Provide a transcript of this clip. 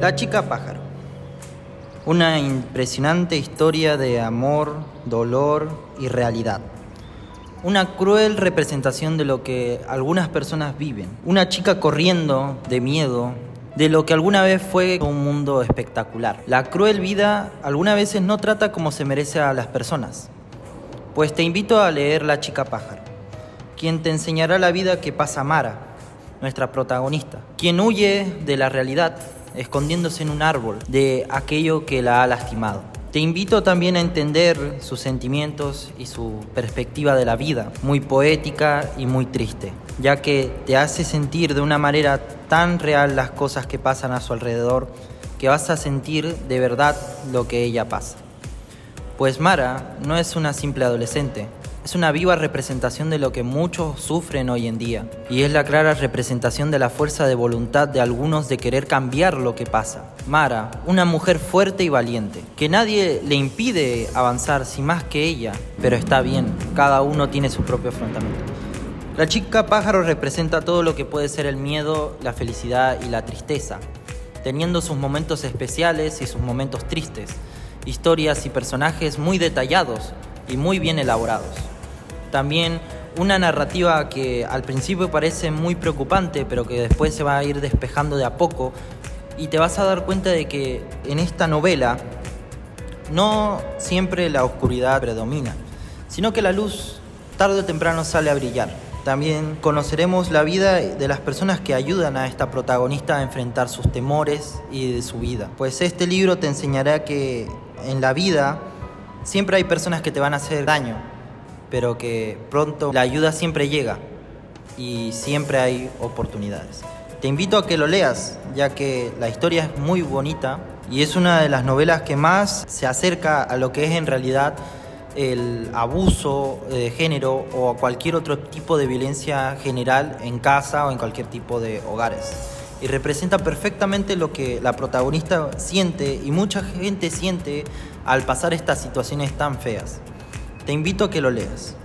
La chica pájaro. Una impresionante historia de amor, dolor y realidad. Una cruel representación de lo que algunas personas viven. Una chica corriendo de miedo de lo que alguna vez fue un mundo espectacular. La cruel vida algunas veces no trata como se merece a las personas. Pues te invito a leer La chica pájaro, quien te enseñará la vida que pasa Mara, nuestra protagonista, quien huye de la realidad, escondiéndose en un árbol de aquello que la ha lastimado. Te invito también a entender sus sentimientos y su perspectiva de la vida, muy poética y muy triste, ya que te hace sentir de una manera tan real las cosas que pasan a su alrededor, que vas a sentir de verdad lo que ella pasa. Pues Mara no es una simple adolescente, es una viva representación de lo que muchos sufren hoy en día, y es la clara representación de la fuerza de voluntad de algunos de querer cambiar lo que pasa. Mara, una mujer fuerte y valiente, que nadie le impide avanzar sin más que ella, pero está bien, cada uno tiene su propio afrontamiento. La chica pájaro representa todo lo que puede ser el miedo, la felicidad y la tristeza, teniendo sus momentos especiales y sus momentos tristes, historias y personajes muy detallados y muy bien elaborados. También una narrativa que al principio parece muy preocupante, pero que después se va a ir despejando de a poco, y te vas a dar cuenta de que en esta novela no siempre la oscuridad predomina, sino que la luz tarde o temprano sale a brillar. También conoceremos la vida de las personas que ayudan a esta protagonista a enfrentar sus temores y de su vida. Pues este libro te enseñará que en la vida siempre hay personas que te van a hacer daño, pero que pronto la ayuda siempre llega y siempre hay oportunidades. Te invito a que lo leas, ya que la historia es muy bonita y es una de las novelas que más se acerca a lo que es en realidad el abuso de género o a cualquier otro tipo de violencia general en casa o en cualquier tipo de hogares. Y representa perfectamente lo que la protagonista siente y mucha gente siente al pasar estas situaciones tan feas. Te invito a que lo leas.